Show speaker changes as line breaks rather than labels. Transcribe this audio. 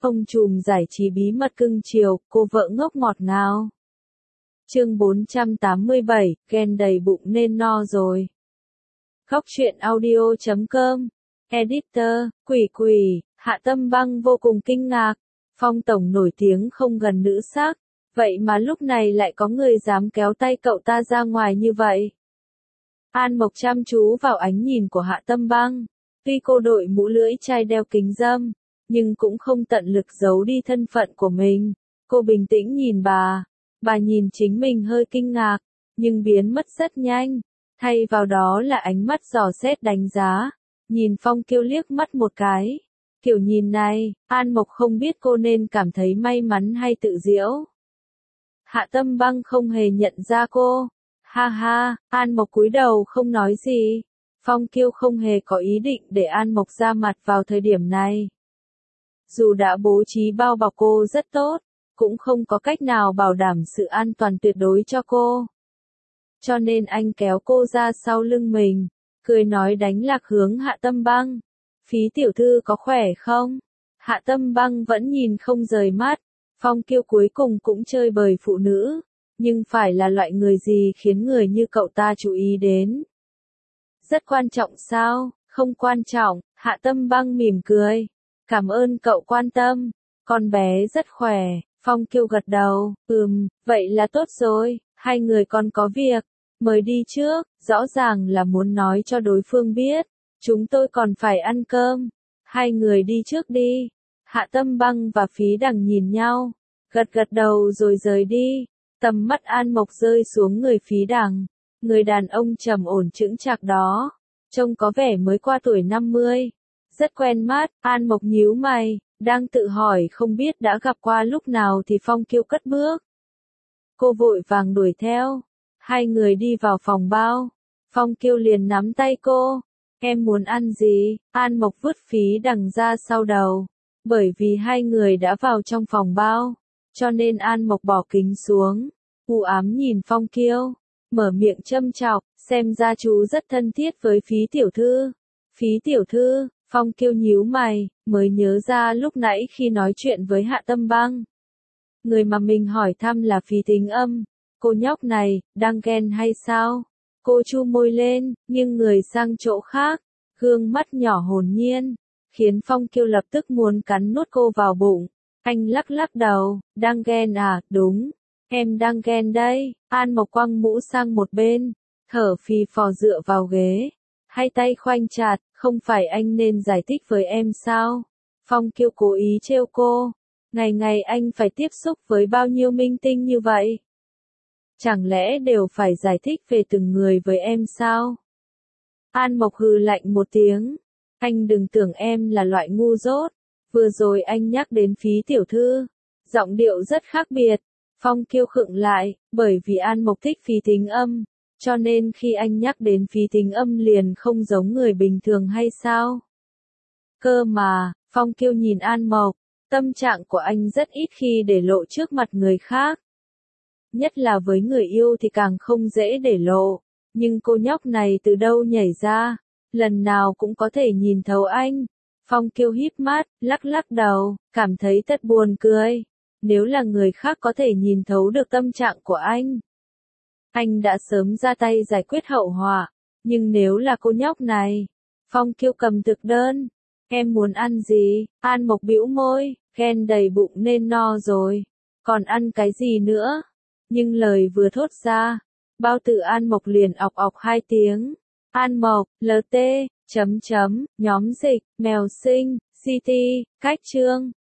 Ông trùm giải trí bí mật cưng chiều, cô vợ ngốc ngọt ngào. Chương 487, ghen đầy bụng nên no rồi. Góc truyện audio.com. Editor, Quỷ, Hạ Tâm Băng vô cùng kinh ngạc. Phong tổng nổi tiếng không gần nữ sắc, vậy mà lúc này lại có người dám kéo tay cậu ta ra ngoài như vậy. An Mộc chăm chú vào ánh nhìn của Hạ Tâm Băng. Tuy cô đội mũ lưỡi chai đeo kính râm, nhưng cũng không tận lực giấu đi thân phận của mình. Cô bình tĩnh nhìn bà nhìn chính mình hơi kinh ngạc, nhưng biến mất rất nhanh. Thay vào đó là ánh mắt dò xét đánh giá, nhìn Phong Kiêu liếc mắt một cái. Kiểu nhìn này, An Mộc không biết cô nên cảm thấy may mắn hay tự giễu. Hạ Tâm Băng không hề nhận ra cô. Ha ha, An Mộc cúi đầu không nói gì. Phong Kiêu không hề có ý định để An Mộc ra mặt vào thời điểm này. Dù đã bố trí bao bọc cô rất tốt, cũng không có cách nào bảo đảm sự an toàn tuyệt đối cho cô. Cho nên anh kéo cô ra sau lưng mình, cười nói đánh lạc hướng Hạ Tâm Băng. Phí tiểu thư có khỏe không? Hạ Tâm Băng vẫn nhìn không rời mắt. Phong Kiêu cuối cùng cũng chơi bời phụ nữ, nhưng phải là loại người gì khiến người như cậu ta chú ý đến. Rất quan trọng sao? Không quan trọng, Hạ Tâm Băng mỉm cười. Cảm ơn cậu quan tâm, con bé rất khỏe. Phong Kiêu gật đầu, vậy là tốt rồi, hai người còn có việc, mời đi trước, rõ ràng là muốn nói cho đối phương biết, chúng tôi còn phải ăn cơm, hai người đi trước đi. Hạ Tâm Băng và Phí Đằng nhìn nhau, gật đầu rồi rời đi. Tầm mắt An Mộc rơi xuống người Phí Đằng, người đàn ông trầm ổn chững chạc đó, trông có vẻ mới qua tuổi 50. Rất quen mắt, An Mộc nhíu mày, đang tự hỏi không biết đã gặp qua lúc nào thì Phong Kiêu cất bước. Cô vội vàng đuổi theo, hai người đi vào phòng bao, Phong Kiêu liền nắm tay cô, em muốn ăn gì? An Mộc vứt Phí Đằng ra sau đầu, bởi vì hai người đã vào trong phòng bao, cho nên An Mộc bỏ kính xuống, u ám nhìn Phong Kiêu, mở miệng châm chọc, xem ra chú rất thân thiết với Phí tiểu thư. Phí tiểu thư, Phong Kiêu nhíu mày, mới nhớ ra lúc nãy khi nói chuyện với Hạ Tâm Băng. Người mà mình hỏi thăm là Phí Tính Âm. Cô nhóc này, đang ghen hay sao? Cô chu môi lên, nghiêng người sang chỗ khác, gương mắt nhỏ hồn nhiên, khiến Phong Kiêu lập tức muốn cắn nuốt cô vào bụng. Anh lắc đầu, đang ghen à? Đúng, em đang ghen đây. An Mộc quăng mũ sang một bên, thở phì phò dựa vào ghế, hai tay khoanh chặt, không phải anh nên giải thích với em sao? Phong Kiêu cố ý trêu cô, ngày anh phải tiếp xúc với bao nhiêu minh tinh như vậy? Chẳng lẽ đều phải giải thích về từng người với em sao? An Mộc hừ lạnh một tiếng, anh đừng tưởng em là loại ngu dốt, vừa rồi anh nhắc đến Phí tiểu thư, giọng điệu rất khác biệt. Phong Kiêu khựng lại, bởi vì An Mộc thích Phí Tính Âm, cho nên khi anh nhắc đến Phí Tính Âm liền không giống người bình thường hay sao? Cơ mà, Phong Kiêu nhìn An Mộc, tâm trạng của anh rất ít khi để lộ trước mặt người khác. Nhất là với người yêu thì càng không dễ để lộ, nhưng cô nhóc này từ đâu nhảy ra, lần nào cũng có thể nhìn thấu anh. Phong Kiêu híp mắt, lắc đầu, cảm thấy thật buồn cười. Nếu là người khác có thể nhìn thấu được tâm trạng của anh đã sớm ra tay giải quyết hậu họa, nhưng nếu là cô nhóc này. Phong Kiêu cầm thực đơn, em muốn ăn gì? An Mộc bĩu môi, ghen đầy bụng nên no rồi, còn ăn cái gì nữa? Nhưng lời vừa thốt ra, bao tử An Mộc liền ọc hai tiếng. An Mộc, LT, nhóm dịch, mèo sinh, CT, cách chương.